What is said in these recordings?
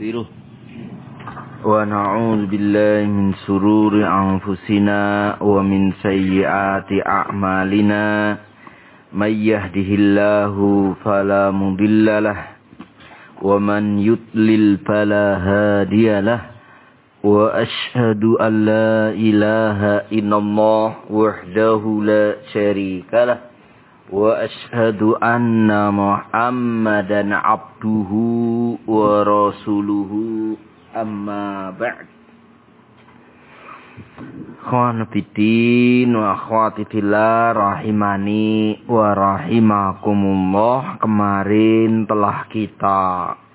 ونستغفره ونعوذ بالله من شرور أنفسنا ومن سيئات أعمالنا من يهده الله فلا مضل له ومن يضلل فلا هادي له وأشهد أن لا إله إلا الله وحده لا شريك له وأشهد أن محمدا عبده ورسوله أما بعد. Ikhwan fiddin wa akhwati fillah rahimani wa rahimakumullah. Kemarin telah kita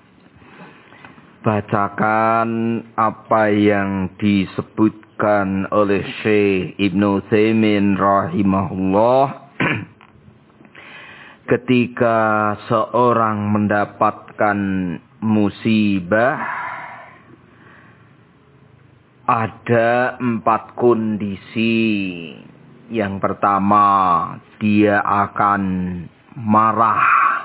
bacakan apa yang disebutkan oleh Syekh Ibnu Utsaimin rahimahullah ketika seorang mendapatkan musibah, ada 4 kondisi. Yang pertama, dia akan marah,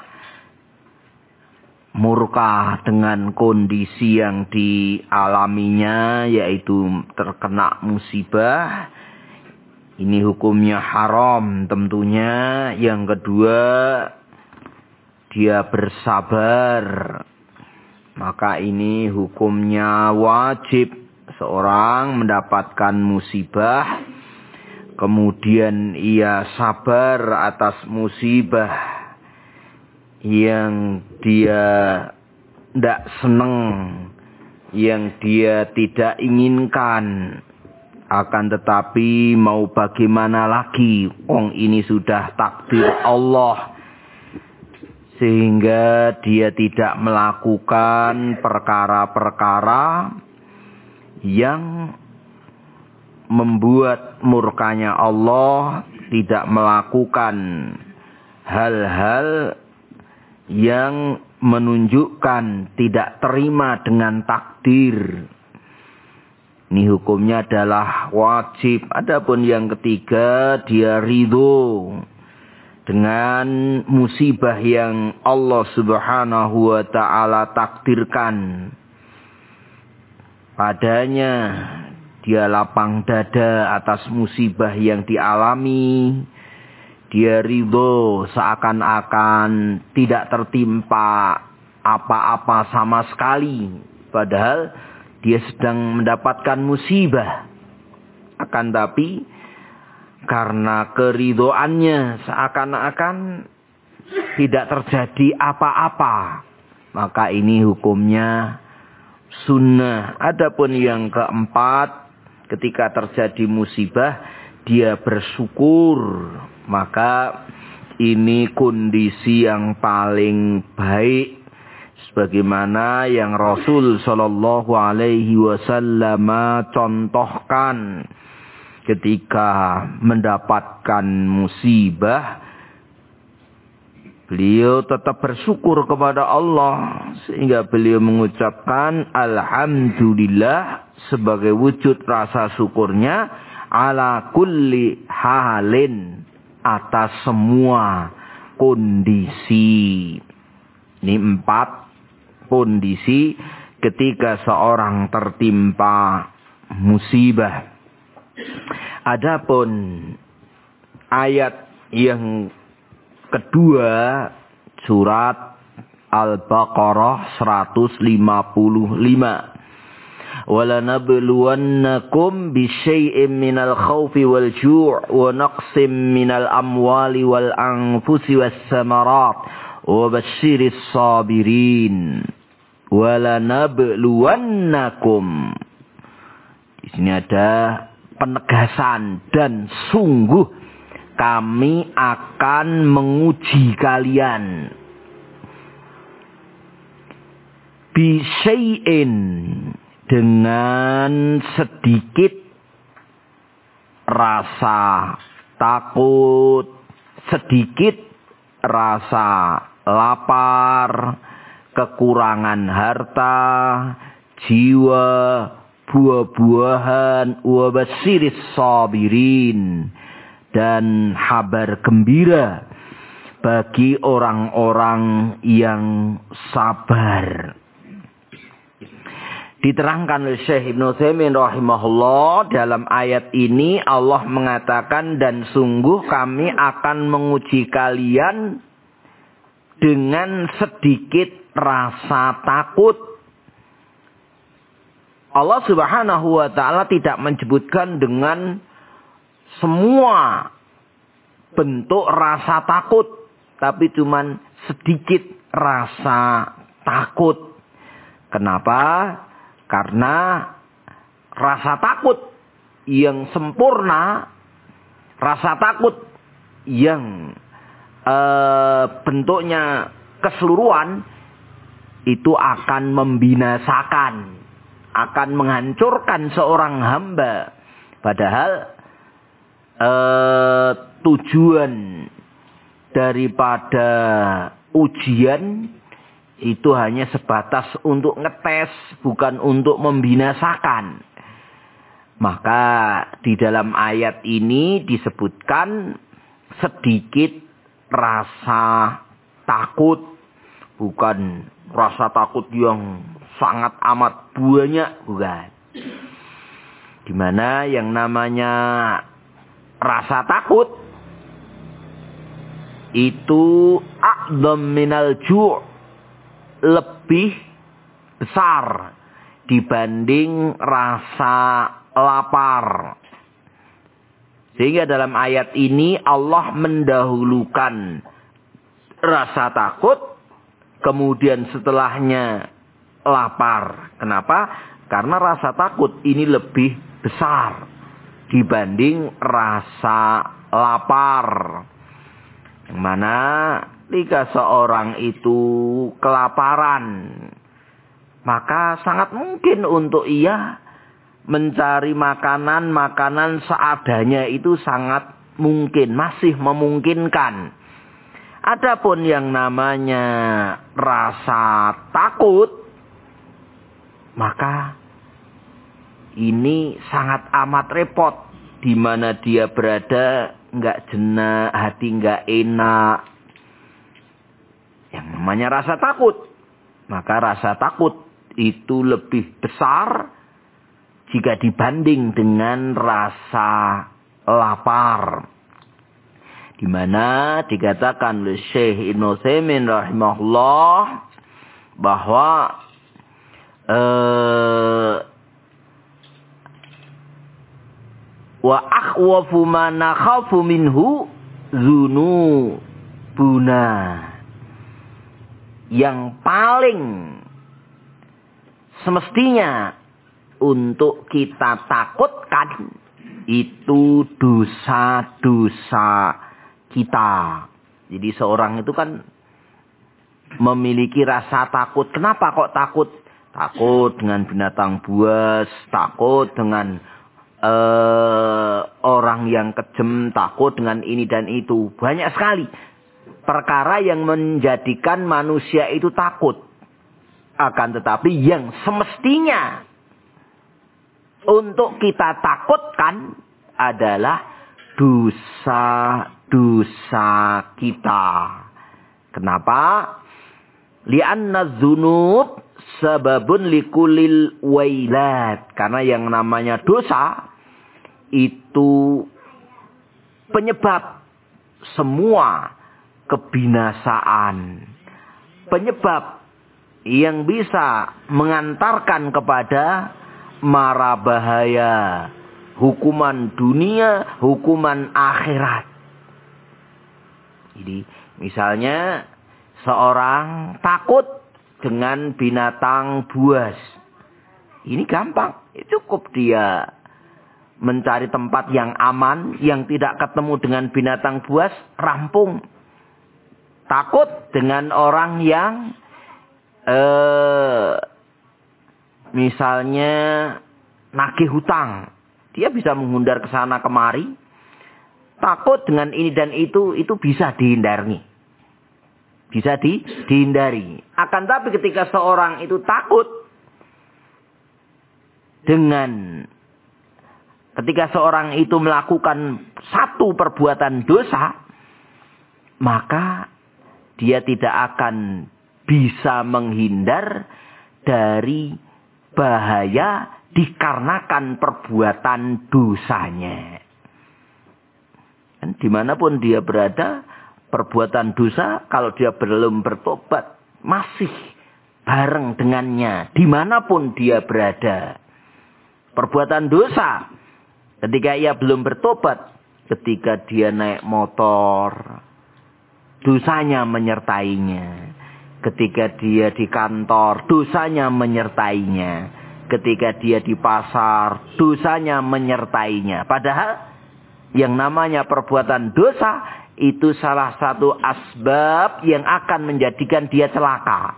murka dengan kondisi yang dialaminya, yaitu terkena musibah. Ini hukumnya haram tentunya. Yang kedua, dia bersabar. Maka ini hukumnya wajib. Seorang mendapatkan musibah, kemudian ia sabar atas musibah yang dia tidak senang, yang dia tidak inginkan. Akan tetapi mau bagaimana lagi, ini sudah takdir Allah, sehingga dia tidak melakukan perkara-perkara yang membuat murkanya Allah, tidak melakukan hal-hal yang menunjukkan tidak terima dengan takdir. Ini hukumnya adalah wajib. Adapun yang ketiga, dia ridho dengan musibah yang Allah Subhanahu wa ta'ala takdirkan padanya. Dia lapang dada atas musibah yang dialami. Dia ridho seakan-akan tidak tertimpa apa-apa sama sekali, padahal dia sedang mendapatkan musibah. Akan tapi karena keridhoannya seakan-akan tidak terjadi apa-apa, maka ini hukumnya sunnah. Adapun yang keempat, ketika terjadi musibah dia bersyukur, maka ini kondisi yang paling baik, sebagaimana yang Rasul sallallahu alaihi wasallam contohkan ketika mendapatkan musibah. Beliau tetap bersyukur kepada Allah, sehingga beliau mengucapkan alhamdulillah sebagai wujud rasa syukurnya ala kulli halin, atas semua kondisi. Ini 4 kondisi ketika seorang tertimpa musibah. Adapun ayat yang kedua, surat Al-Baqarah 155. وَلَنَبْلُوَنَّكُمْ بِشَيْءٍ مِّنَ الْخَوْفِ وَالْجُوعِ وَنَقْصٍ مِّنَ الْأَمْوَالِ وَالْأَنفُسِ وَالثَّمَرَاتِ وَبَشِّرِ الصَّابِرِينَ. وَلَنَبْلُوَنَّكُمْ. Di sini ada penegasan, dan sungguh kami akan menguji kalian. Bisyai'in, dengan sedikit rasa takut, sedikit rasa lapar, kekurangan harta, jiwa, buah-buahan, wa basyiris sabirin, dan kabar gembira bagi orang-orang yang sabar. Diterangkan oleh Syekh Ibnu Utsaimin rahimahullah, dalam ayat ini Allah mengatakan, dan sungguh kami akan menguji kalian dengan sedikit rasa takut. Allah Subhanahu wa taala tidak menyebutkan dengan semua bentuk rasa takut, tapi cuman sedikit rasa takut. Kenapa? Karena rasa takut yang sempurna, rasa takut yang bentuknya keseluruhan, itu akan membinasakan, akan menghancurkan seorang hamba. Padahal tujuan daripada ujian itu hanya sebatas untuk ngetes, bukan untuk membinasakan. Maka di dalam ayat ini disebutkan sedikit rasa takut. Bukan rasa takut yang sangat amat banyak, bukan. Dimana yang namanya rasa takut itu a'dzam minal ju', lebih besar dibanding rasa lapar. Sehingga dalam ayat ini Allah mendahulukan rasa takut, kemudian setelahnya lapar. Kenapa? Karena rasa takut ini lebih besar dibanding rasa lapar. Yang mana jika seorang itu kelaparan, maka sangat mungkin untuk ia mencari makanan seadanya, itu sangat mungkin, masih memungkinkan. Adapun yang namanya rasa takut, maka ini sangat amat repot. Di mana dia berada, nggak jenak, hati nggak enak. Yang namanya rasa takut. Maka rasa takut itu lebih besar jika dibanding dengan rasa lapar. Di mana dikatakan oleh Syekh Ibnu Utsaimin rahimahullah bahwa wa akhwafu ma nakhafu minhu dzunubuna. Yang paling semestinya untuk kita takutkan itu dosa-dosa kita. Jadi seorang itu kan memiliki rasa takut. Kenapa kok takut? Takut dengan binatang buas, takut dengan orang yang kejem, takut dengan ini dan itu. Banyak sekali perkara yang menjadikan manusia itu takut. Akan tetapi yang semestinya untuk kita takutkan adalah dosa-dosa kita. Kenapa? Li'anna dzunub sababun likulil wailat. Karena yang namanya dosa itu penyebab semua kebinasaan. Penyebab yang bisa mengantarkan kepada mara bahaya, hukuman dunia, hukuman akhirat. Jadi misalnya seorang takut dengan binatang buas. Ini gampang, cukup dia mencari tempat yang aman, yang tidak ketemu dengan binatang buas, rampung. Takut dengan orang yang misalnya nagih hutang, dia bisa menghindar ke sana kemari. Takut dengan ini dan itu bisa dihindari. Bisa dihindari. Akan tapi ketika seorang itu takut ketika seorang itu melakukan satu perbuatan dosa, maka dia tidak akan bisa menghindar dari bahaya dikarenakan perbuatan dosanya. Dan dimanapun dia berada, perbuatan dosa kalau dia belum bertobat masih bareng dengannya dimanapun dia berada. Perbuatan dosa ketika ia belum bertobat, ketika dia naik motor, dosanya menyertainya. Ketika dia di kantor, dosanya menyertainya. Ketika dia di pasar, dosanya menyertainya. Padahal yang namanya perbuatan dosa itu salah satu asbab yang akan menjadikan dia celaka.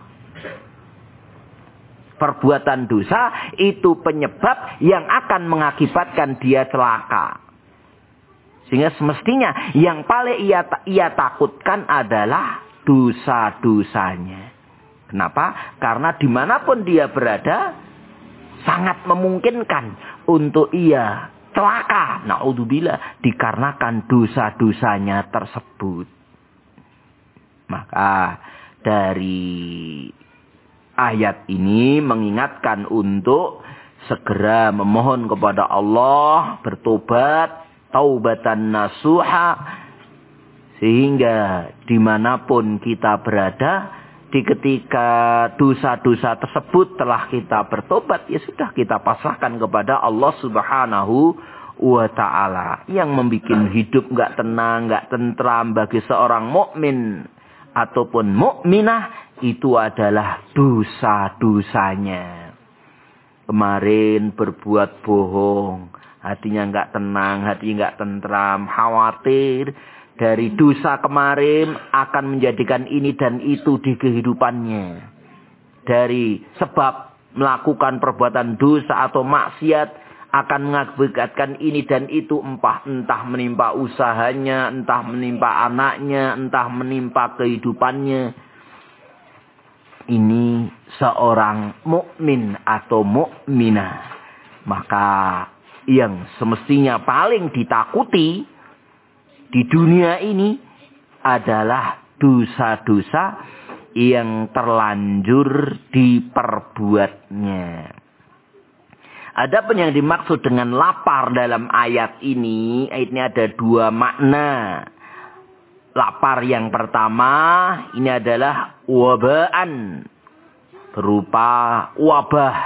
Perbuatan dosa itu penyebab yang akan mengakibatkan dia celaka. Sehingga semestinya yang paling ia takutkan adalah dosa-dosanya. Kenapa? Karena dimanapun dia berada, sangat memungkinkan untuk ia celaka. Na'udzubillah, dikarenakan dosa-dosanya tersebut. Maka dari ayat ini mengingatkan untuk segera memohon kepada Allah, bertobat, taubatan nasuha, sehingga dimanapun kita berada, di ketika dosa-dosa tersebut telah kita bertobat, ya sudah kita pasrahkan kepada Allah Subhanahu wa Ta'ala. Yang membuat hidup nggak tenang, nggak tentram bagi seorang mukmin ataupun mukminah itu adalah dosa-dosanya. Kemarin berbuat bohong, hatinya nggak tenang, hatinya nggak tentram, khawatir dari dosa kemarin akan menjadikan ini dan itu di kehidupannya. Dari sebab melakukan perbuatan dosa atau maksiat akan mengakibatkan ini dan itu, entah menimpa usahanya, entah menimpa anaknya, entah menimpa kehidupannya. Ini seorang mukmin atau mukminah. Maka yang semestinya paling ditakuti di dunia ini adalah dosa-dosa yang terlanjur diperbuatnya. Adapun yang dimaksud dengan lapar dalam ayat ini ada dua makna. Lapar yang pertama ini adalah wabaan, berupa wabah.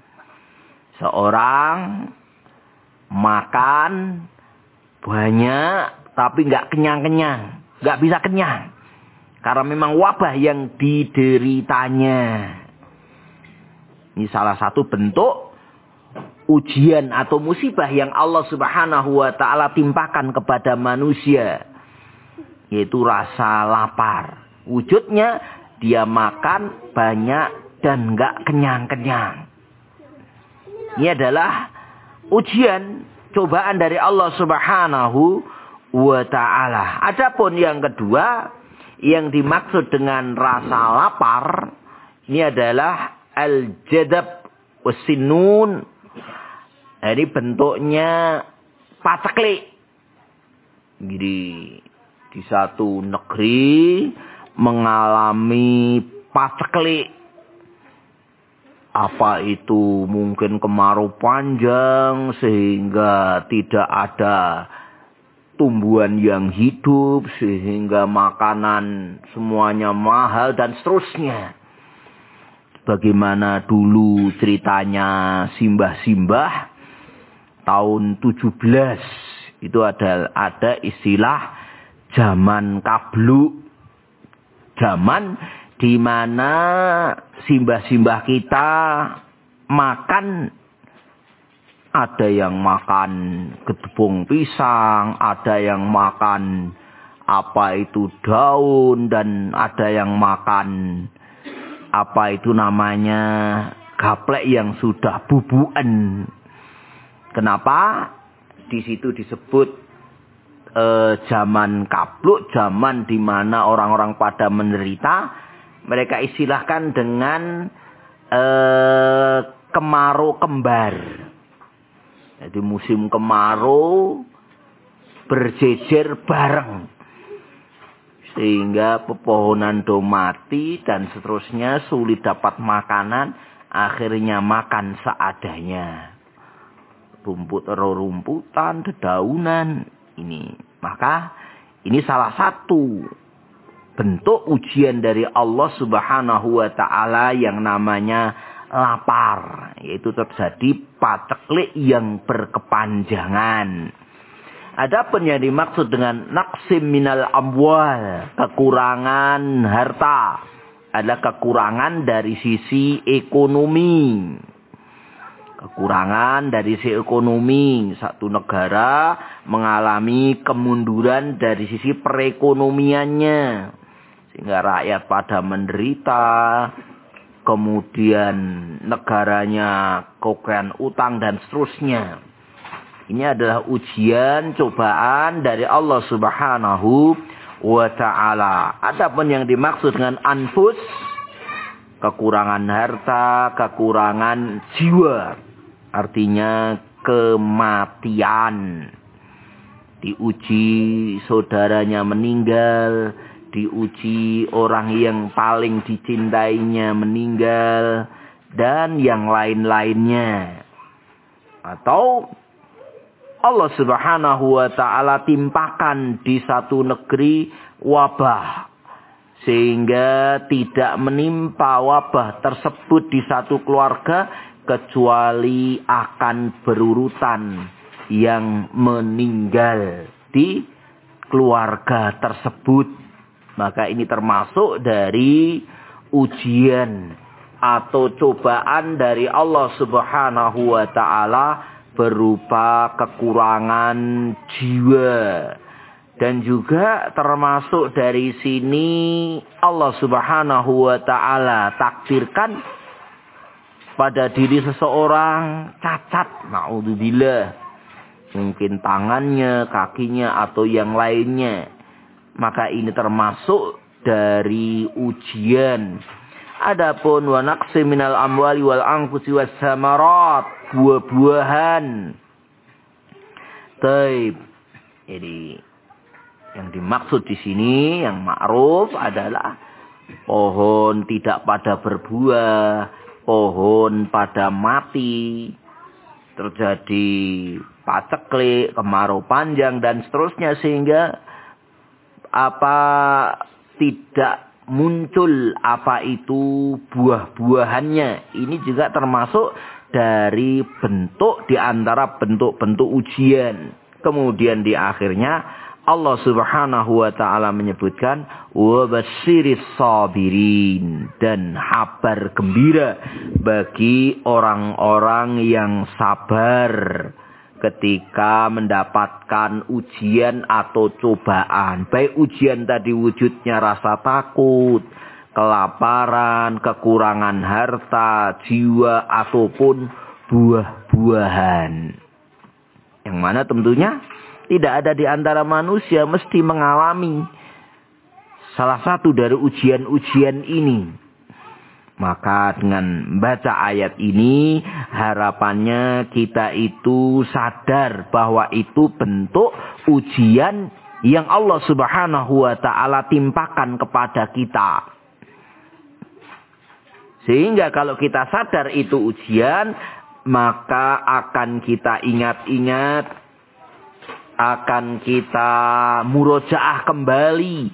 Seorang makan banyak tapi nggak kenyang-kenyang, nggak bisa kenyang, karena memang wabah yang dideritanya. Ini salah satu bentuk ujian atau musibah yang Allah Subhanahu wa Ta'ala timpakan kepada manusia, yaitu rasa lapar. Wujudnya dia makan banyak dan nggak kenyang-kenyang. Ini adalah ujian, cobaan dari Allah Subhanahu wa Ta'ala. Adapun yang kedua, yang dimaksud dengan rasa lapar, ini adalah al-jadab wasinun. Ini bentuknya paceklik. Jadi di satu negeri mengalami paceklik. Apa itu mungkin kemarau panjang sehingga tidak ada tumbuhan yang hidup, sehingga makanan semuanya mahal dan seterusnya. Bagaimana dulu ceritanya simbah-simbah tahun 17 itu ada istilah zaman kabluk. Zaman di mana simbah-simbah kita makan, ada yang makan gedebong pisang, ada yang makan apa itu daun, dan ada yang makan apa itu namanya gaplek yang sudah bubuan. Kenapa di situ disebut zaman kabluk, zaman di mana orang-orang pada menderita? Mereka istilahkan dengan kemarau kembar. Jadi musim kemarau berjejer bareng, sehingga pepohonan do mati dan seterusnya, sulit dapat makanan. akhirnya makan seadanya. Rumputan, dedaunan. Maka ini salah satu bentuk ujian dari Allah Subhanahu wa ta'ala yang namanya lapar. Yaitu terjadi paceklik yang berkepanjangan. Adapun yang dimaksud dengan naqsim minal amwal, kekurangan harta, adalah kekurangan dari sisi ekonomi. Kekurangan dari sisi ekonomi. Satu negara mengalami kemunduran dari sisi perekonomiannya. Sehingga rakyat pada menderita. Kemudian negaranya kokean utang dan seterusnya. Ini adalah ujian, cobaan dari Allah Subhanahu wa ta'ala. Adapun yang dimaksud dengan anfus, kekurangan harta, kekurangan jiwa. Artinya kematian. Diuji saudaranya meninggal. Diuji orang yang paling dicintainya meninggal. Dan yang lain-lainnya. Atau Allah Subhanahu wa ta'ala timpakan di satu negeri wabah. Sehingga tidak menimpa wabah tersebut di satu keluarga. Kecuali akan berurutan yang meninggal di keluarga tersebut. Maka ini termasuk dari ujian atau cobaan dari Allah Subhanahu wa ta'ala. Berupa kekurangan jiwa. Dan juga termasuk dari sini Allah Subhanahu wa ta'ala takdirkan pada diri seseorang cacat. Na'udzubillah. Mungkin tangannya, kakinya atau yang lainnya. Maka ini termasuk dari ujian. Adapun wa naqsi minal amwali wal anfusi was samarat, buah-buahan. Taib. Jadi yang dimaksud di sini yang ma'ruf adalah pohon tidak pada berbuah, pohon pada mati, terjadi paceklik, kemarau panjang dan seterusnya sehingga tidak muncul itu buah-buahannya. Ini juga termasuk dari bentuk di antara bentuk-bentuk ujian. Kemudian di akhirnya Allah Subhanahu wa ta'ala menyebutkan wa basyiris sabirin, dan kabar gembira bagi orang-orang yang sabar ketika mendapatkan ujian atau cobaan. Baik ujian tadi wujudnya rasa takut, kelaparan, kekurangan harta, jiwa, ataupun buah-buahan. Yang mana tentunya tidak ada di antara manusia mesti mengalami salah satu dari ujian-ujian ini. Maka dengan membaca ayat ini, harapannya kita itu sadar bahwa itu bentuk ujian yang Allah Subhanahu wa ta'ala timpakan kepada kita. Sehingga kalau kita sadar itu ujian, maka akan kita ingat-ingat, akan kita murojaah kembali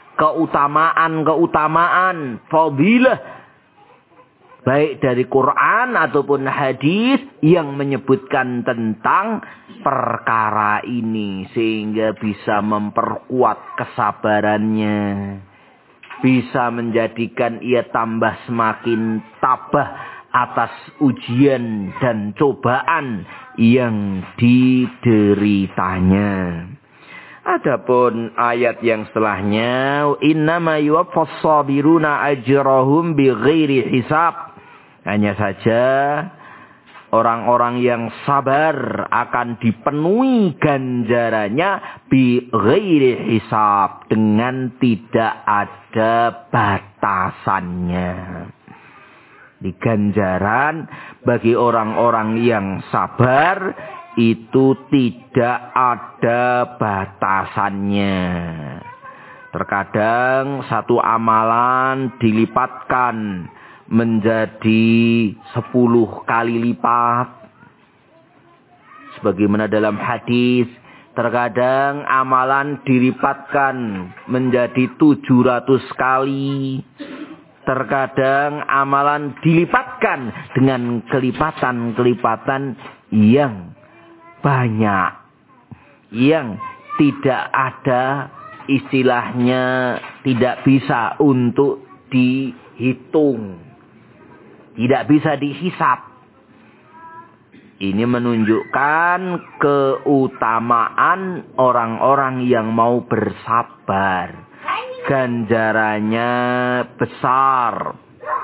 keutamaan, fadilah baik dari Quran ataupun hadis yang menyebutkan tentang perkara ini. Sehingga bisa memperkuat kesabarannya. Bisa menjadikan ia tambah semakin tabah atas ujian dan cobaan yang dideritanya. Adapun ayat yang setelahnya, innama yuwaffas sabiruna ajrahum bighairi hisab. Hanya saja orang-orang yang sabar akan dipenuhi ganjarannya bighairi hisab, dengan tidak ada batasannya. Di ganjaran bagi orang-orang yang sabar itu tidak ada batasannya. Terkadang satu amalan dilipatkan menjadi 10 kali lipat. Sebagaimana dalam hadis, terkadang amalan dilipatkan menjadi 700 kali. Terkadang amalan dilipatkan dengan kelipatan-kelipatan yang banyak. Yang tidak ada istilahnya, tidak bisa untuk dihitung. Tidak bisa dihisap. Ini menunjukkan keutamaan orang-orang yang mau bersabar. Ganjarannya besar.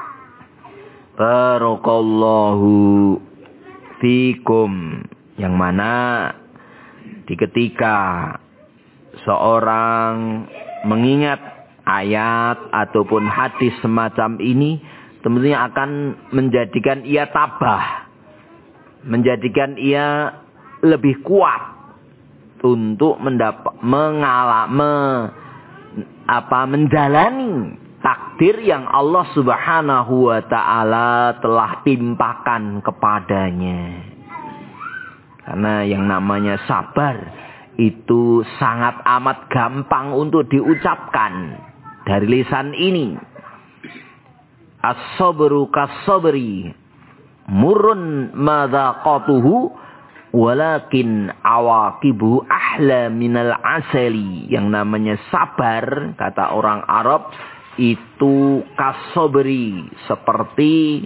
Barakallahu fikum. Yang mana di ketika seorang mengingat ayat ataupun hadis semacam ini, tentunya akan menjadikan ia tabah, menjadikan ia lebih kuat untuk menjalani takdir yang Allah Subhanahu wa taala telah timpakan kepadanya. Karena yang namanya sabar itu sangat amat gampang untuk diucapkan dari lisan ini. As-sabru kas-sabri murrun madaqatuhu walakin awaqibu ahla minal asali. Yang namanya sabar, kata orang Arab, itu kas-sabri, seperti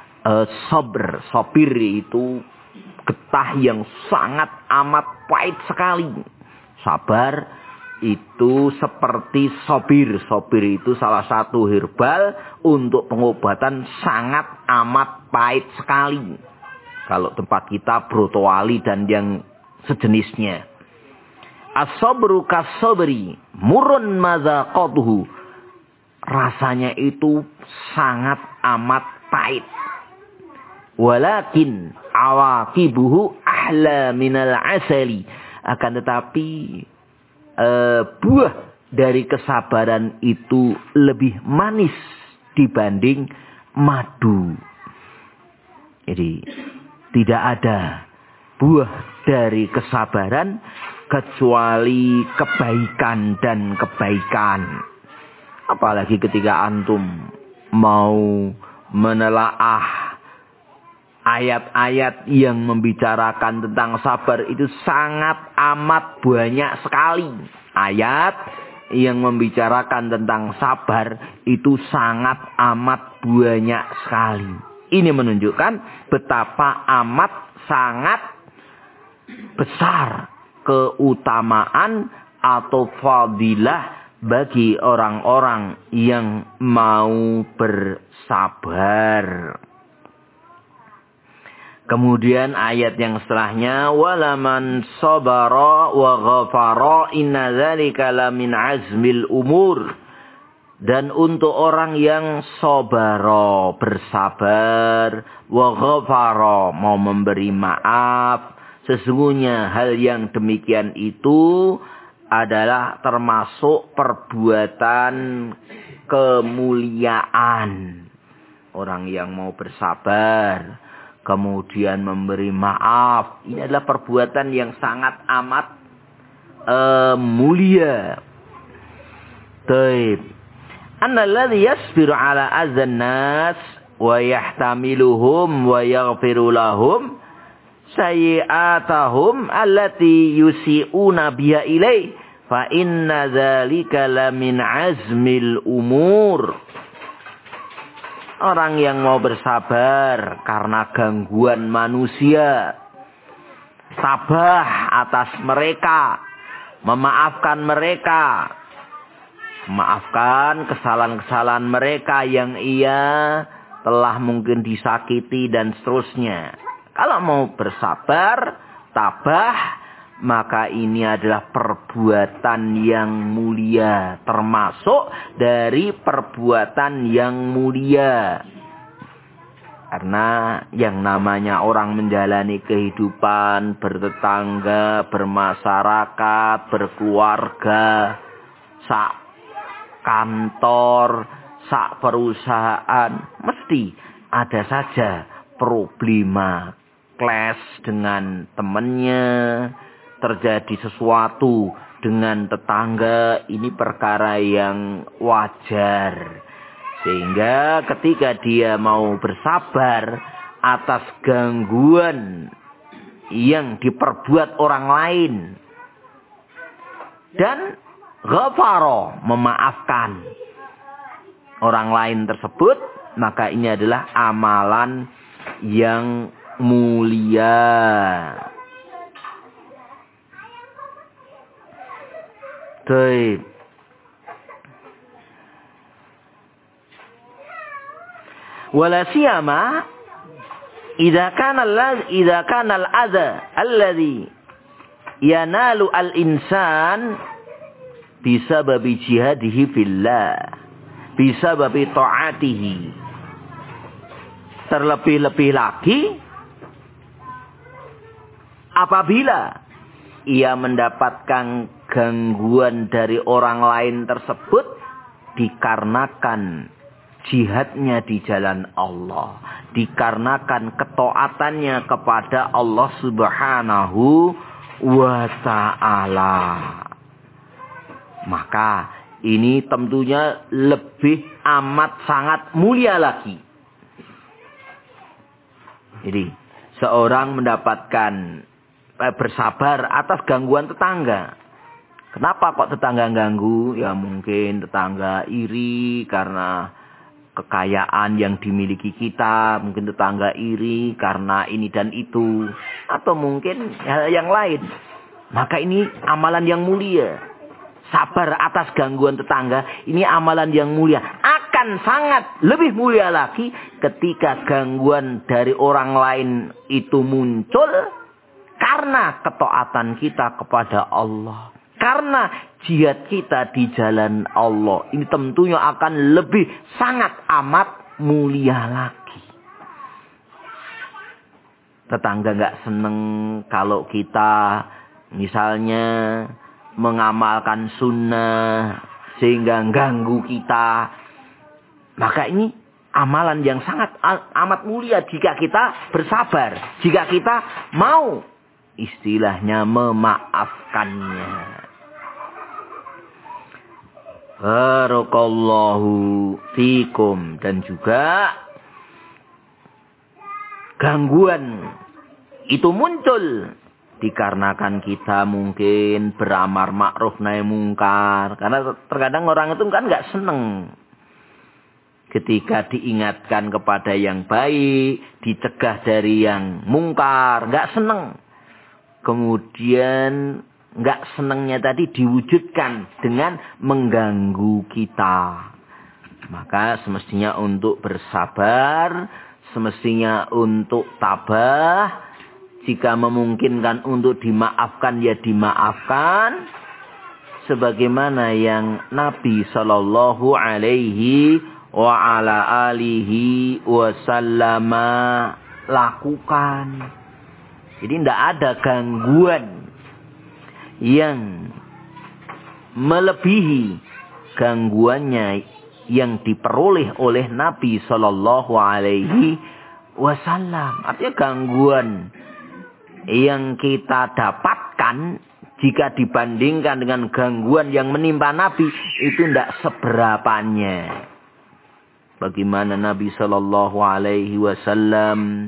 sabir itu getah yang sangat amat pahit sekali. Sabar itu seperti sobir. Sobir itu salah satu herbal untuk pengobatan sangat amat pahit sekali. Kalau tempat kita brotowali dan yang sejenisnya. As-sabru kas-sabri murun mazaqatuhu. Rasanya itu sangat amat pahit. Walakin awaqibuhu ahla minal asali. Akan tetapi buah dari kesabaran itu lebih manis dibanding madu. Jadi tidak ada buah dari kesabaran kecuali kebaikan dan kebaikan. Apalagi ketika antum mau menelaah ayat-ayat yang membicarakan tentang sabar, itu sangat amat banyak sekali. Ayat yang membicarakan tentang sabar itu sangat amat banyak sekali. Ini menunjukkan betapa amat sangat besar keutamaan atau fadilah bagi orang-orang yang mau bersabar. Kemudian ayat yang setelahnya, walaman sabara wa ghafara inna dzalika lamin azmil umur. Dan untuk orang yang sabara, bersabar, wa ghafara, mau memberi maaf, sesungguhnya hal yang demikian itu adalah termasuk perbuatan kemuliaan. Orang yang mau bersabar, kemudian memberi maaf, ini adalah perbuatan yang sangat amat mulia. Taib. Annalladzi yasbiru ala adzan nas wa yahtamiluhum wa yaghfiru lahum sayyi'atahum allati yusi'una biha ilaih fa inna dzalika lamin azmil umur. Orang yang mau bersabar karena gangguan manusia, tabah atas mereka, memaafkan mereka, memaafkan kesalahan-kesalahan mereka yang ia telah mungkin disakiti dan seterusnya. Kalau mau bersabar, tabah, maka ini adalah perbuatan yang mulia. Termasuk dari perbuatan yang mulia. Karena yang namanya orang menjalani kehidupan, bertetangga, bermasyarakat, berkeluarga, kantor, sak perusahaan, mesti ada saja problema, clash dengan temannya, terjadi sesuatu dengan tetangga, ini perkara yang wajar. Sehingga ketika dia mau bersabar atas gangguan yang diperbuat orang lain, dan ghafara, memaafkan orang lain tersebut, maka ini adalah amalan yang mulia. Baik. Wala siyama idza kana al-adha alladhi yanalu al-insan bisababi jihadihi fillah, bisababi ta'atihi. Terlebih-lebih lagi apabila ia mendapatkan gangguan dari orang lain tersebut dikarenakan jihadnya di jalan Allah, dikarenakan ketaatannya kepada Allah Subhanahu wa ta'ala. Maka ini tentunya lebih amat sangat mulia lagi. Jadi seorang mendapatkan bersabar atas gangguan tetangga. Kenapa kok tetangga ganggu? Ya mungkin tetangga iri karena kekayaan yang dimiliki kita. Mungkin tetangga iri karena ini dan itu. Atau mungkin hal yang lain. Maka ini amalan yang mulia. Sabar atas gangguan tetangga. Ini amalan yang mulia. Akan sangat lebih mulia lagi ketika gangguan dari orang lain itu muncul karena ketaatan kita kepada Allah. Karena jihad kita di jalan Allah. Ini tentunya akan lebih sangat amat mulia lagi. Tetangga gak seneng kalau kita misalnya mengamalkan sunnah sehingga ganggu kita. Maka ini amalan yang sangat amat mulia jika kita bersabar. Jika kita mau istilahnya memaafkannya. Barakallahu fikum. Dan juga gangguan itu muncul dikarenakan kita mungkin beramar ma'ruf nahi mungkar. Karena terkadang orang itu kan gak seneng ketika diingatkan kepada yang baik, dicegah dari yang mungkar, gak seneng. Kemudian gak senengnya tadi diwujudkan dengan mengganggu kita. Maka semestinya untuk bersabar, semestinya untuk tabah. Jika memungkinkan untuk dimaafkan, ya dimaafkan. Sebagaimana yang Nabi Sallallahu Alaihi wa ala alihi wasallama lakukan. Jadi tidak ada gangguan yang melebihi gangguannya yang diperoleh oleh Nabi Sallallahu Alaihi Wasallam. Artinya gangguan yang kita dapatkan jika dibandingkan dengan gangguan yang menimpa Nabi itu tidak seberapanya. Bagaimana Nabi Sallallahu Alaihi Wasallam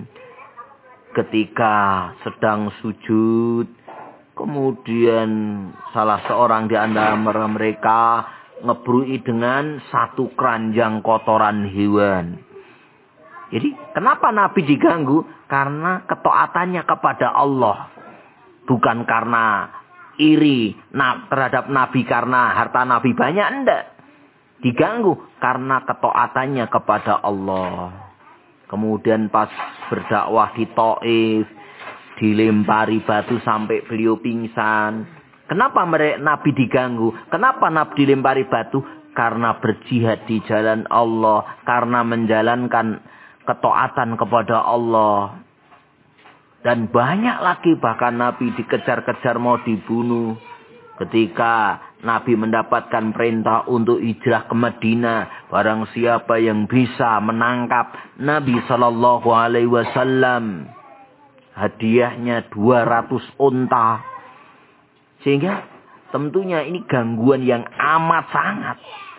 ketika sedang sujud, kemudian salah seorang di antara mereka ngebrui dengan satu keranjang kotoran hewan. Jadi kenapa Nabi diganggu? Karena ketaatannya kepada Allah. Bukan karena iri terhadap Nabi karena harta Nabi banyak, enggak. Diganggu karena ketaatannya kepada Allah. Kemudian pas berdakwah di Taif, dilempari batu sampai beliau pingsan. Kenapa Nabi diganggu? Kenapa Nabi dilempari batu? Karena berjihad di jalan Allah. Karena menjalankan ketaatan kepada Allah. Dan banyak lagi bahkan Nabi dikejar-kejar mau dibunuh. Ketika Nabi mendapatkan perintah untuk hijrah ke Madinah, barang siapa yang bisa menangkap Nabi Shallallahu Alaihi Wasallam, hadiahnya 200 unta. Sehingga tentunya ini gangguan yang amat sangat.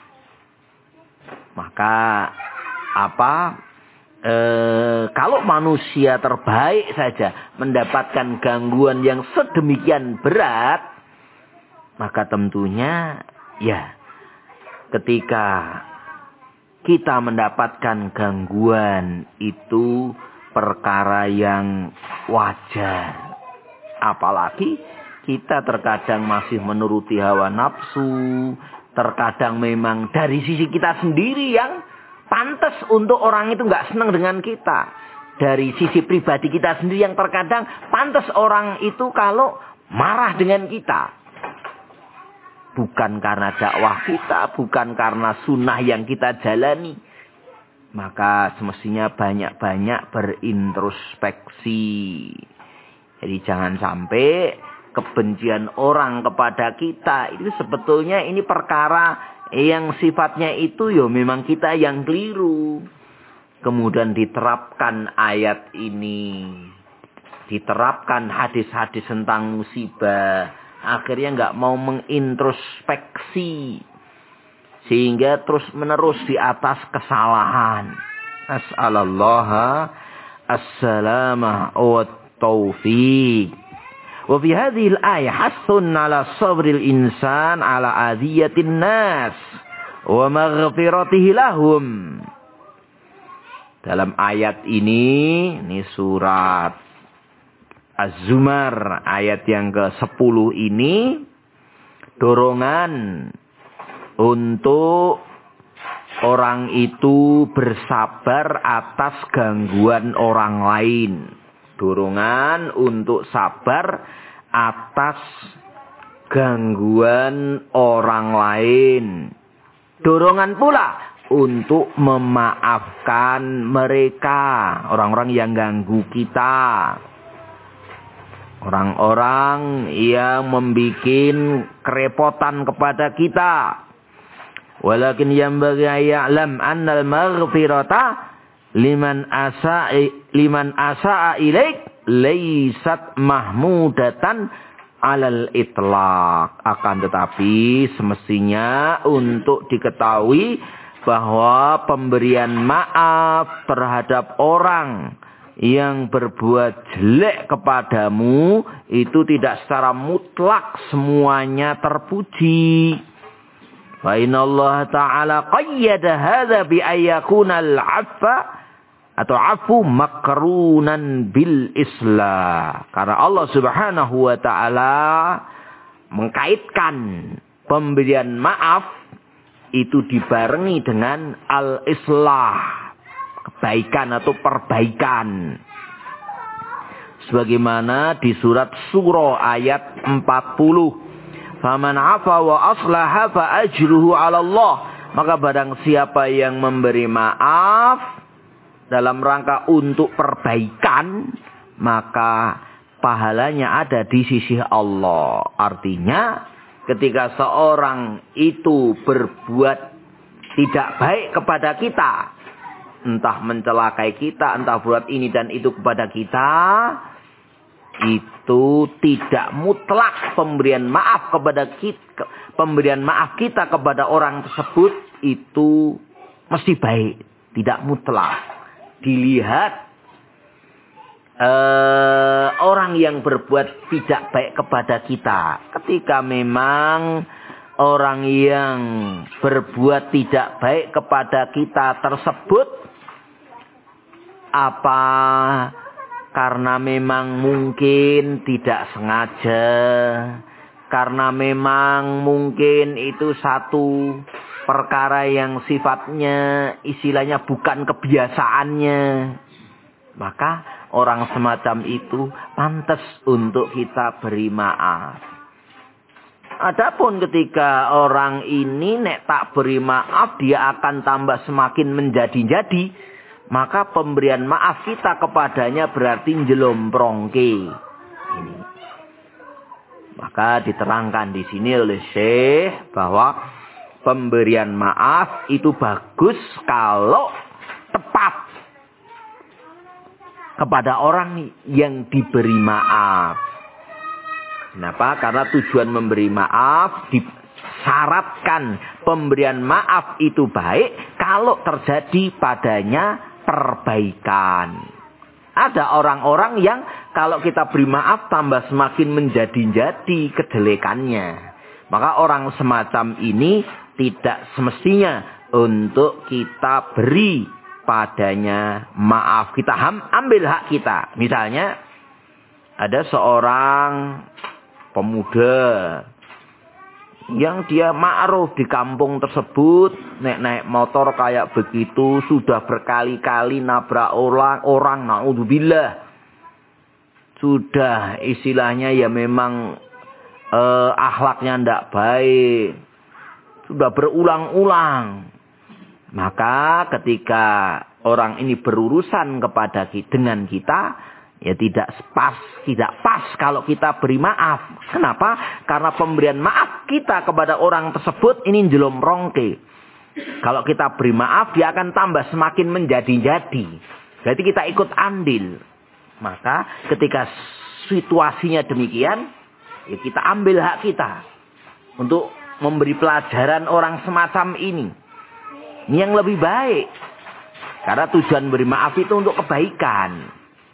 Maka kalau manusia terbaik saja mendapatkan gangguan yang sedemikian berat, maka tentunya ya ketika kita mendapatkan gangguan itu perkara yang wajar. Apalagi kita terkadang masih menuruti hawa nafsu. Terkadang memang dari sisi kita sendiri yang pantas untuk orang itu nggak senang dengan kita. Dari sisi pribadi kita sendiri yang terkadang pantas orang itu kalau marah dengan kita. Bukan karena dakwah kita, bukan karena sunnah yang kita jalani. Maka semestinya banyak-banyak berintrospeksi. Jadi jangan sampai kebencian orang kepada kita itu sebetulnya ini perkara yang sifatnya itu memang kita yang keliru. Kemudian diterapkan ayat ini, diterapkan hadis-hadis tentang musibah, akhirnya nggak mau mengintrospeksi sehingga terus menerus di atas kesalahan. As'alallaha as-salamah wa taufiq. Wa fi hadhihi al-ayah hasun 'ala sabril insan 'ala adiyatin nas wa maghfiratihi lahum. Dalam ayat ini surat Az-Zumar ayat yang ke-10 ini dorongan untuk orang itu bersabar atas gangguan orang lain. Dorongan untuk sabar atas gangguan orang lain. Dorongan pula untuk memaafkan mereka, orang-orang yang ganggu kita. Orang-orang yang membuat kerepotan kepada kita. Walakin yanbaghi ya'lam annal maghfirata liman asa'a ilaik laysat mahmudatan alal itlaq. Akan tetapi semestinya untuk diketahui bahwa pemberian maaf terhadap orang yang berbuat jelek kepadamu itu tidak secara mutlak semuanya terpuji. Fa innallaha ta'ala qayyada hadza bi ayyakuna al-'afwa atau afu makrunan bil islah. Karena Allah Subhanahu wa taala mengkaitkan pemberian maaf itu dibarengi dengan al-islah, kebaikan atau perbaikan. Sebagaimana di surat Surah ayat 40. Faman 'afa wa aslaha fa ajruhu 'ala Allah. Maka barang siapa yang memberi maaf dalam rangka untuk perbaikan, maka pahalanya ada di sisi Allah. Artinya ketika seorang itu berbuat tidak baik kepada kita, entah mencelakai kita, entah buat ini dan itu kepada kita, itu tidak mutlak pemberian maaf kita kepada orang tersebut itu mesti baik, tidak mutlak. Dilihat orang yang berbuat tidak baik kepada kita. Ketika memang orang yang berbuat tidak baik kepada kita tersebut karena memang mungkin tidak sengaja, karena memang mungkin itu satu perkara yang sifatnya istilahnya bukan kebiasaannya, maka orang semacam itu pantas untuk kita beri maaf. Adapun ketika orang ini tak beri maaf, dia akan tambah semakin menjadi-jadi, maka pemberian maaf kita kepadanya berarti njlomprongke. Ini. Maka diterangkan di sini oleh Syekh bahwa pemberian maaf itu bagus kalau tepat kepada orang yang diberi maaf. Kenapa? Karena tujuan memberi maaf disyaratkan pemberian maaf itu baik kalau terjadi padanya perbaikan. Ada orang-orang yang kalau kita beri maaf tambah semakin menjadi-jadi kejelekannya. Maka orang semacam ini tidak semestinya untuk kita beri padanya maaf. Kita ambil hak kita. Misalnya ada seorang pemuda yang dia ma'ruf di kampung tersebut, naik motor kayak begitu, sudah berkali-kali nabrak orang, naudzubillah. Sudah istilahnya ya memang akhlaknya ndak baik. Sudah berulang-ulang. Maka ketika orang ini berurusan dengan kita, ya tidak pas kalau kita beri maaf. Kenapa? Karena pemberian maaf kita kepada orang tersebut ini jelomrongke. Kalau kita beri maaf, dia akan tambah semakin menjadi-jadi. Berarti kita ikut andil. Maka ketika situasinya demikian, ya kita ambil hak kita untuk memberi pelajaran orang semacam ini. Ini yang lebih baik. Karena tujuan beri maaf itu untuk kebaikan.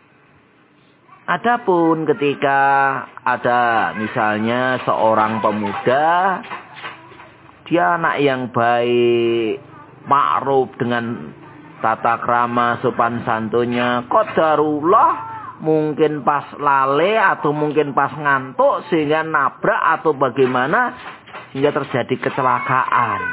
Adapun ketika ada misalnya seorang pemuda, dia anak yang baik, ma'ruf dengan tata krama sopan santunnya, qadarullah mungkin pas lale atau mungkin pas ngantuk sehingga nabrak atau bagaimana sehingga terjadi kecelakaan.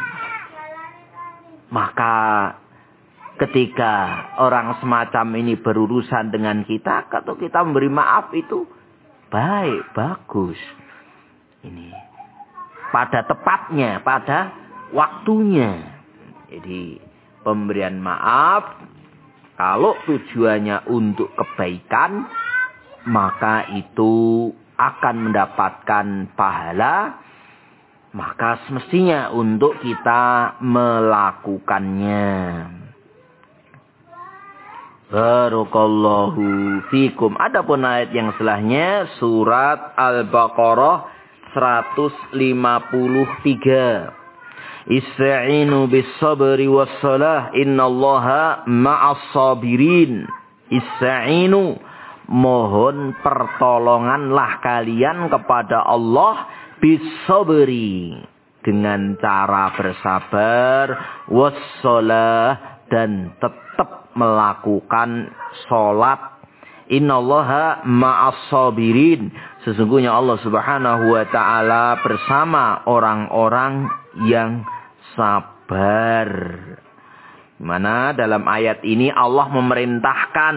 Maka ketika orang semacam ini berurusan dengan kita, atau kita memberi maaf itu baik, bagus. Ini pada tepatnya, pada waktunya. Jadi pemberian maaf kalau tujuannya untuk kebaikan, maka itu akan mendapatkan pahala. Maka semestinya untuk kita melakukannya. Barakallahu fikum. Adapun ayat yang setelahnya surat Al-Baqarah 153. Ista'inu bis-sabri was-salah innallaha ma'as sabirin. Ista'inu, mohon pertolonganlah kalian kepada Allah bis-sabri, dengan cara bersabar, was-salah, dan tetap melakukan sholat. Innallaha ma'as sabirin. Sesungguhnya Allah Subhanahu wa ta'ala bersama orang-orang yang sabar. Dimana dalam ayat ini Allah memerintahkan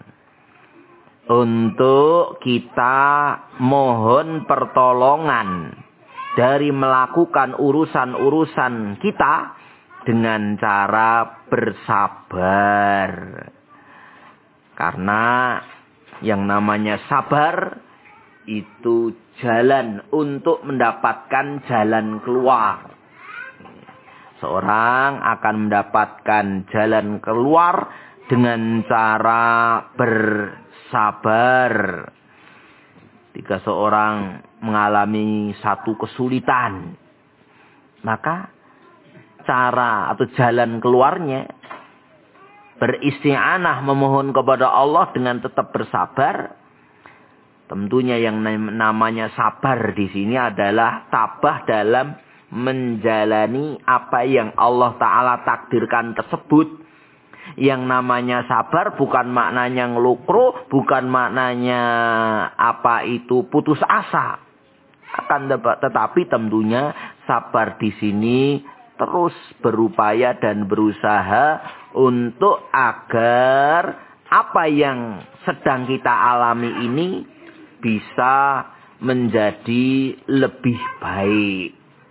untuk kita mohon pertolongan dari melakukan urusan-urusan kita dengan cara bersabar. Karena yang namanya sabar itu jalan untuk mendapatkan jalan keluar. Seorang akan mendapatkan jalan keluar dengan cara bersabar. Jika seorang mengalami satu kesulitan, maka cara atau jalan keluarnya beristi'anah, memohon kepada Allah dengan tetap bersabar. Tentunya yang namanya sabar di sini adalah tabah dalam menjalani apa yang Allah Ta'ala takdirkan tersebut. Yang namanya sabar bukan maknanya ngelukro, bukan maknanya apa itu putus asa. Akan tetapi tentunya sabar di sini terus berupaya dan berusaha untuk agar apa yang sedang kita alami ini bisa menjadi lebih baik.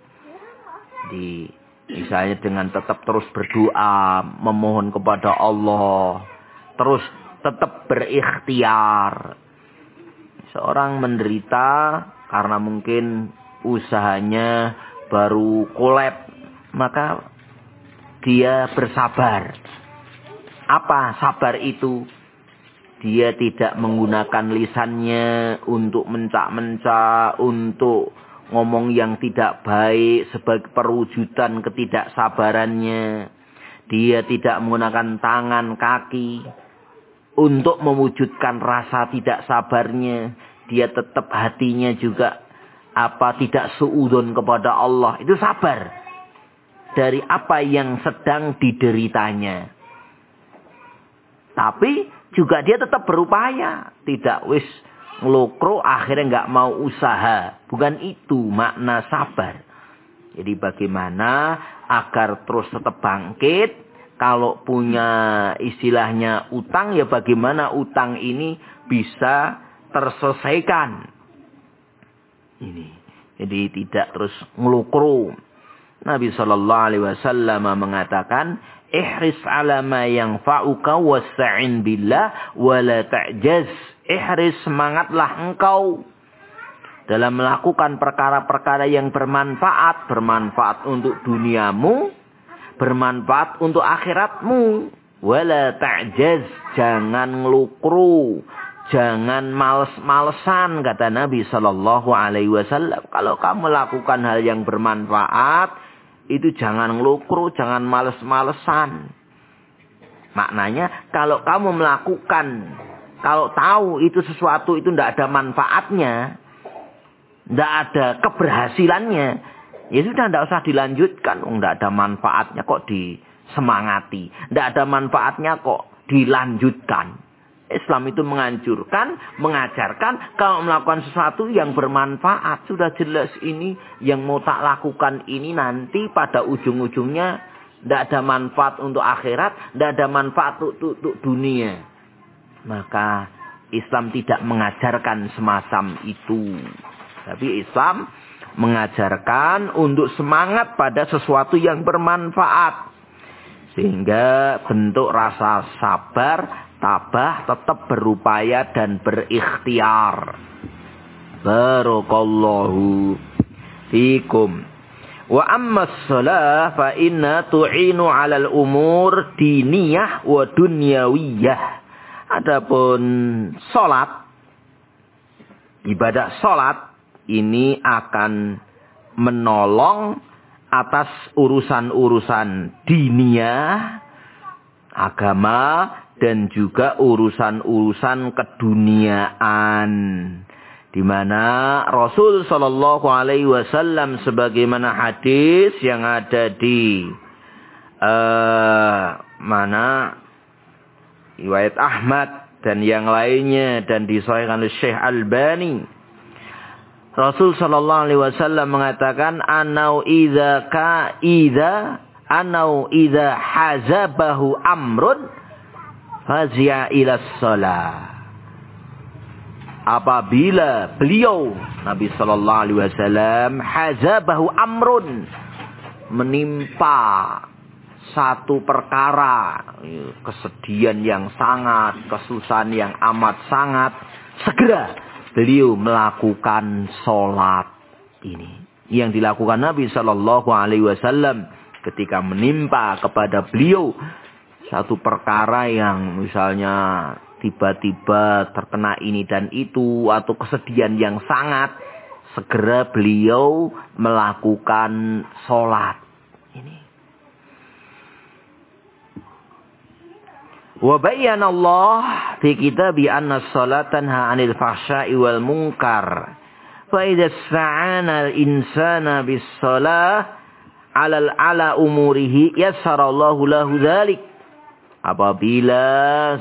Misalnya dengan tetap terus berdoa, memohon kepada Allah, terus tetap berikhtiar. Seorang menderita karena mungkin usahanya baru kolab, maka dia bersabar. Apa sabar itu? Dia tidak menggunakan lisannya untuk mencak-mencak, untuk ngomong yang tidak baik sebagai perwujudan ketidaksabarannya. Dia tidak menggunakan tangan, kaki untuk mewujudkan rasa tidak sabarnya. Dia tetap hatinya juga tidak suudzon kepada Allah. Itu sabar dari apa yang sedang dideritanya. Tapi juga dia tetap berupaya. Tidak wis ngelokro akhirnya nggak mau usaha. Bukan itu makna sabar. Jadi bagaimana agar terus tetap bangkit. Kalau punya istilahnya utang, ya bagaimana utang ini bisa terselesaikan. Ini. Jadi tidak terus ngelukru. Nabi SAW mengatakan, ihris ala ma yanfa'uka wasta'in billah wa la ta'jaz. Ihris, semangatlah engkau dalam melakukan perkara-perkara yang bermanfaat. Bermanfaat untuk duniamu, bermanfaat untuk akhiratmu. Wa la ta'jaz, jangan ngelukru. Jangan males-malesan, kata Nabi SAW. Kalau kamu lakukan hal yang bermanfaat, itu jangan ngelukru, jangan males-malesan. Maknanya, kalau kamu melakukan, kalau tahu itu sesuatu itu tidak ada manfaatnya, tidak ada keberhasilannya, ya sudah tidak usah dilanjutkan. Tidak ada manfaatnya kok disemangati. Tidak ada manfaatnya kok dilanjutkan. Islam itu menganjurkan, mengajarkan kalau melakukan sesuatu yang bermanfaat. Sudah jelas ini yang mau tak lakukan ini nanti pada ujung-ujungnya tidak ada manfaat untuk akhirat, tidak ada manfaat untuk dunia. Maka Islam tidak mengajarkan semacam itu. Tapi Islam mengajarkan untuk semangat pada sesuatu yang bermanfaat. Sehingga bentuk rasa sabar, tabah, tetap berupaya dan berikhtiar. Barakallahu fikum. Wa amma shalah fa inna tu'inu 'alal umur diniyah wa dunyawiyah. Adapun salat, ibadah salat ini akan menolong atas urusan-urusan diniyah, agama, dan juga urusan-urusan keduniaan. Di mana Rasul Shallallahu Alaihi Wasallam sebagaimana hadis yang ada di mana riwayat Ahmad dan yang lainnya dan disahihkan oleh Syekh Albani. Rasul Shallallahu Alaihi Wasallam mengatakan, anau idza hazabahu amrun fazia ila shalah. Apabila beliau Nabi Shallallahu Alaihi Wasallam hazabahu amrun, menimpa satu perkara, kesedihan yang sangat, kesusahan yang amat sangat, segera beliau melakukan sholat ini. Yang dilakukan Nabi Shallallahu Alaihi Wasallam ketika menimpa kepada beliau satu perkara yang misalnya tiba-tiba terkena ini dan itu, atau kesedihan yang sangat, segera beliau melakukan sholat ini. Wa bayyana Allah fi kitabi anna as-salata tanha 'anil fahsya'i wal munkar. Fa idza ista'ana al-insana bis-shalah 'ala umurihi yassara Allahu lahu dzalik. Apabila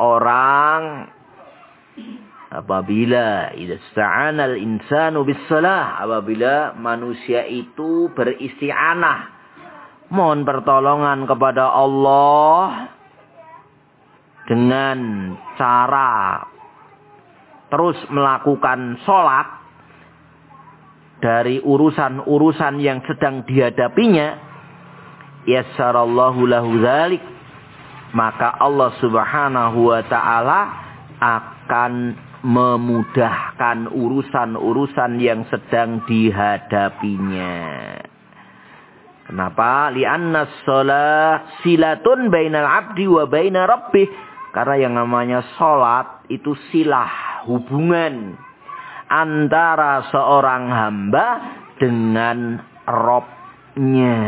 idza ista'ana al-insanu bis-shalah, apabila manusia itu beristi'anah, mohon pertolongan kepada Allah dengan cara terus melakukan sholat dari urusan-urusan yang sedang dihadapinya, yassarallahu lahu dzalik, maka Allah Subhanahu wa taala akan memudahkan urusan-urusan yang sedang dihadapinya. Kenapa? Li'anna shalah silatun bainal abdi wa baina rabbih. Karena yang namanya salat itu silah, hubungan antara seorang hamba dengan Rabb-nya.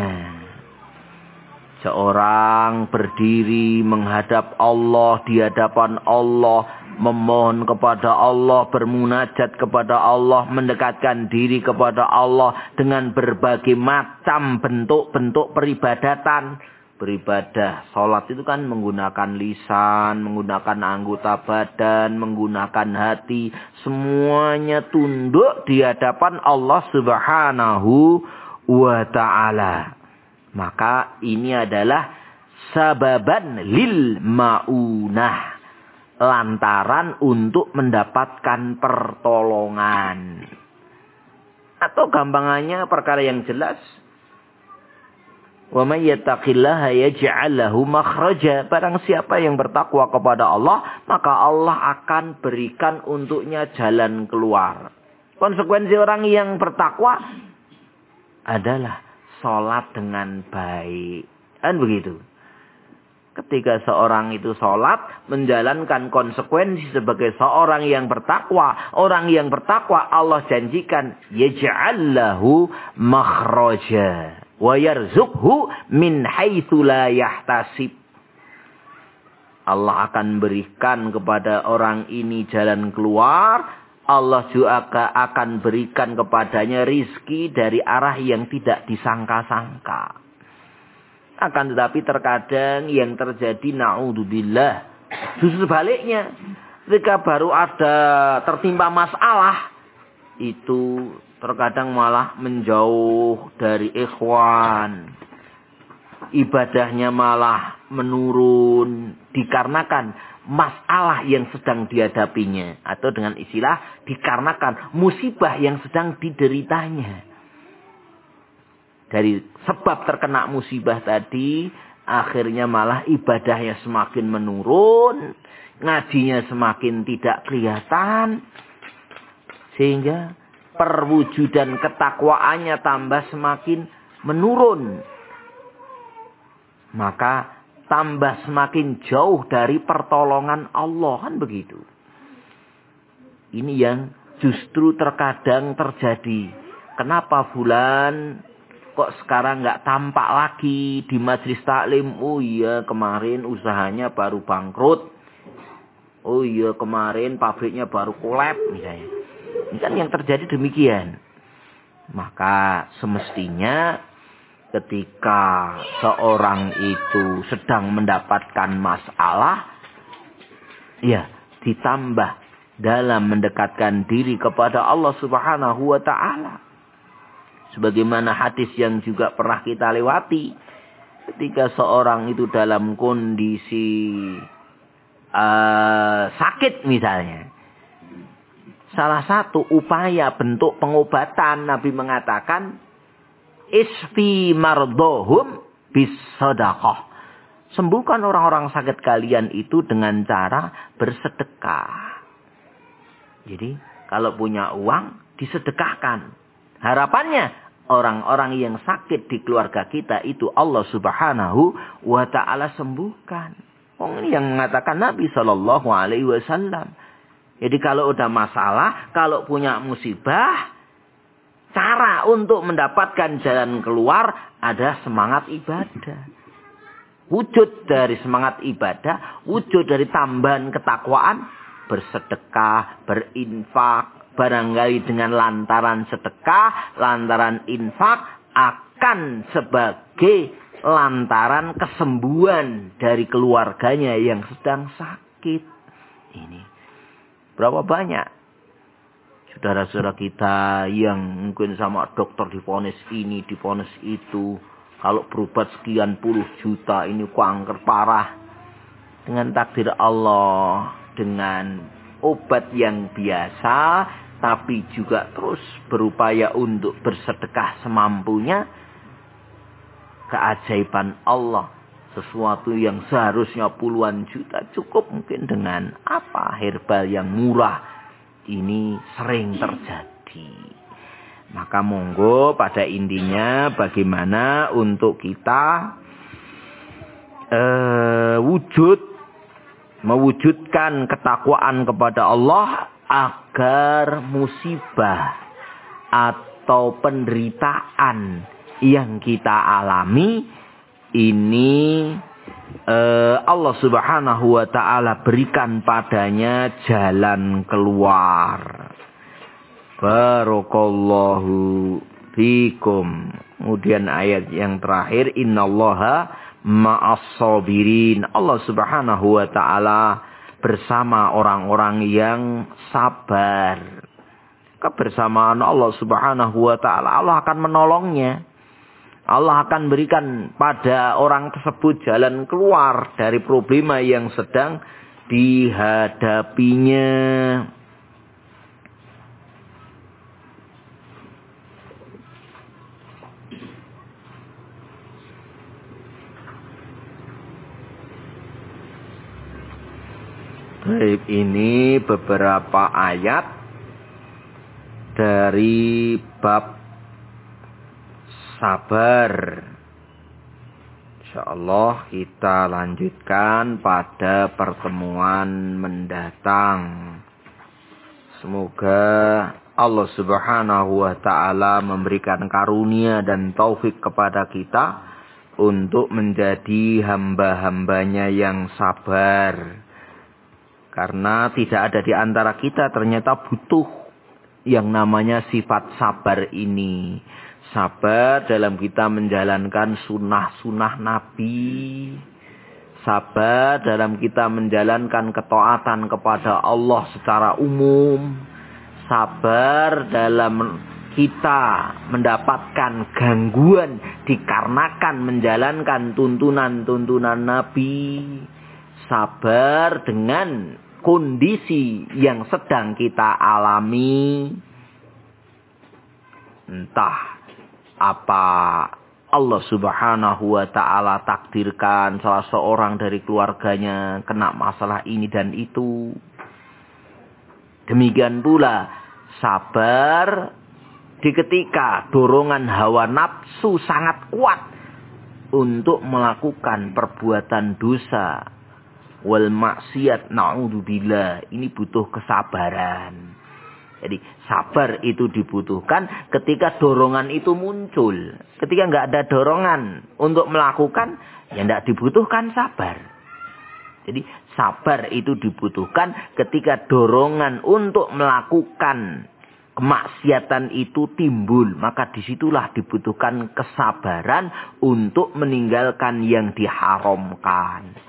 Seorang berdiri menghadap Allah, di hadapan Allah, memohon kepada Allah, bermunajat kepada Allah, mendekatkan diri kepada Allah dengan berbagai macam bentuk-bentuk peribadatan. Beribadah, sholat itu kan menggunakan lisan, menggunakan anggota badan, menggunakan hati. Semuanya tunduk di hadapan Allah Subhanahu wa ta'ala. Maka ini adalah sababan lil ma'unah. Lantaran untuk mendapatkan pertolongan. Atau gampangannya perkara yang jelas. Wa may yattaqillaha yaj'al lahu makhraja. Barang siapa yang bertakwa kepada Allah, maka Allah akan berikan untuknya jalan keluar. Konsekuensi orang yang bertakwa adalah sholat dengan baik. Kan begitu. Ketika seorang itu sholat, menjalankan konsekuensi sebagai seorang yang bertakwa. Orang yang bertakwa Allah janjikan, yaj'al lahu makhraja wa yarzuqhu min haitsu la yahtasib. Allah akan berikan kepada orang ini jalan keluar. Allah juga akan berikan kepadanya rizki dari arah yang tidak disangka-sangka. Akan tetapi terkadang yang terjadi na'udzubillah. Justru sebaliknya. Ketika baru ada tertimpa masalah. Itu terkadang malah menjauh dari ikhwan. Ibadahnya malah menurun. Dikarenakan masalah yang sedang dihadapinya. Atau dengan istilah dikarenakan musibah yang sedang dideritanya. Dari sebab terkena musibah tadi, akhirnya malah ibadahnya semakin menurun, ngajinya semakin tidak kelihatan, sehingga perwujudan ketakwaannya tambah semakin menurun. Maka tambah semakin jauh dari pertolongan Allah, kan begitu. Ini yang justru terkadang terjadi. Kenapa fulan kok sekarang nggak tampak lagi di majelis taklim? Oh iya, kemarin usahanya baru bangkrut. Oh iya, kemarin pabriknya baru kolab misalnya. Ini kan yang terjadi demikian. Maka semestinya ketika seorang itu sedang mendapatkan masalah, ya ditambah dalam mendekatkan diri kepada Allah Subhanahu wa ta'ala. Sebagaimana hadis yang juga pernah kita lewati. Ketika seorang itu dalam kondisi sakit misalnya. Salah satu upaya bentuk pengobatan Nabi mengatakan. Isfi mardohum bis sadaqah. Sembuhkan orang-orang sakit kalian itu dengan cara bersedekah. Jadi kalau punya uang disedekahkan. Harapannya orang-orang yang sakit di keluarga kita itu Allah Subhanahu wa ta'ala sembuhkan. Ini yang mengatakan Nabi SAW. Jadi kalau udah masalah, kalau punya musibah, cara untuk mendapatkan jalan keluar ada semangat ibadah. Wujud dari semangat ibadah, wujud dari tambahan ketakwaan, bersedekah, berinfak. Barangkali dengan lantaran sedekah, lantaran infak, akan sebagai lantaran kesembuhan dari keluarganya yang sedang sakit. Ini berapa banyak saudara-saudara kita yang mungkin sama dokter divonis ini, divonis itu. Kalau berobat sekian puluh juta, ini kanker parah. Dengan takdir Allah, dengan obat yang biasa, tapi juga terus berupaya untuk bersedekah semampunya. Keajaiban Allah. Sesuatu yang seharusnya puluhan juta cukup mungkin dengan apa? Herbal yang murah. ini sering terjadi. Maka monggo pada intinya bagaimana untuk kita mewujudkan ketakwaan kepada Allah agar musibah atau penderitaan yang kita alami ini Allah Subhanahu wa ta'ala berikan padanya jalan keluar. Barakallahu fikum. Kemudian ayat yang terakhir, innallaha ma'as sabirin. Allah Subhanahu wa ta'ala bersama orang-orang yang sabar. Kebersamaan Allah Subhanahu wa ta'ala, Allah akan menolongnya. Allah akan berikan pada orang tersebut jalan keluar dari problema yang sedang dihadapinya. Baik, ini beberapa ayat dari bab sabar. Insyaallah kita lanjutkan pada pertemuan mendatang. Semoga Allah Subhanahu wa ta'ala memberikan karunia dan taufik kepada kita untuk menjadi hamba-hambanya yang sabar. Karena tidak ada di antara kita ternyata butuh yang namanya sifat sabar ini. Sabar dalam kita menjalankan sunnah-sunnah Nabi. Sabar dalam kita menjalankan ketaatan kepada Allah secara umum. Sabar dalam kita mendapatkan gangguan dikarenakan menjalankan tuntunan-tuntunan Nabi. Sabar dengan kondisi yang sedang kita alami. Entah apa Allah Subhanahu wa ta'ala takdirkan salah seorang dari keluarganya kena masalah ini dan itu. Demikian pula sabar di ketika dorongan hawa nafsu sangat kuat untuk melakukan perbuatan dosa wal maksiat, na'udzubillah. Ini butuh kesabaran. Jadi sabar itu dibutuhkan ketika dorongan itu muncul. Ketika nggak ada dorongan untuk melakukan, ya nggak dibutuhkan sabar. Jadi sabar itu dibutuhkan ketika dorongan untuk melakukan kemaksiatan itu timbul. Maka disitulah dibutuhkan kesabaran untuk meninggalkan yang diharamkan.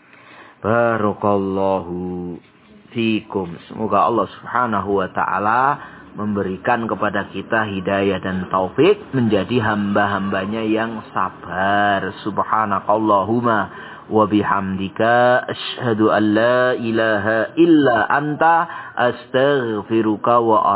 Barakallahu fikum. Semoga Allah Subhanahu wa ta'ala memberikan kepada kita hidayah dan taufik menjadi hamba-hambanya yang sabar. Subhanakallahumma wa bihamdika asyhadu an la ilaha illa anta astaghfiruka wa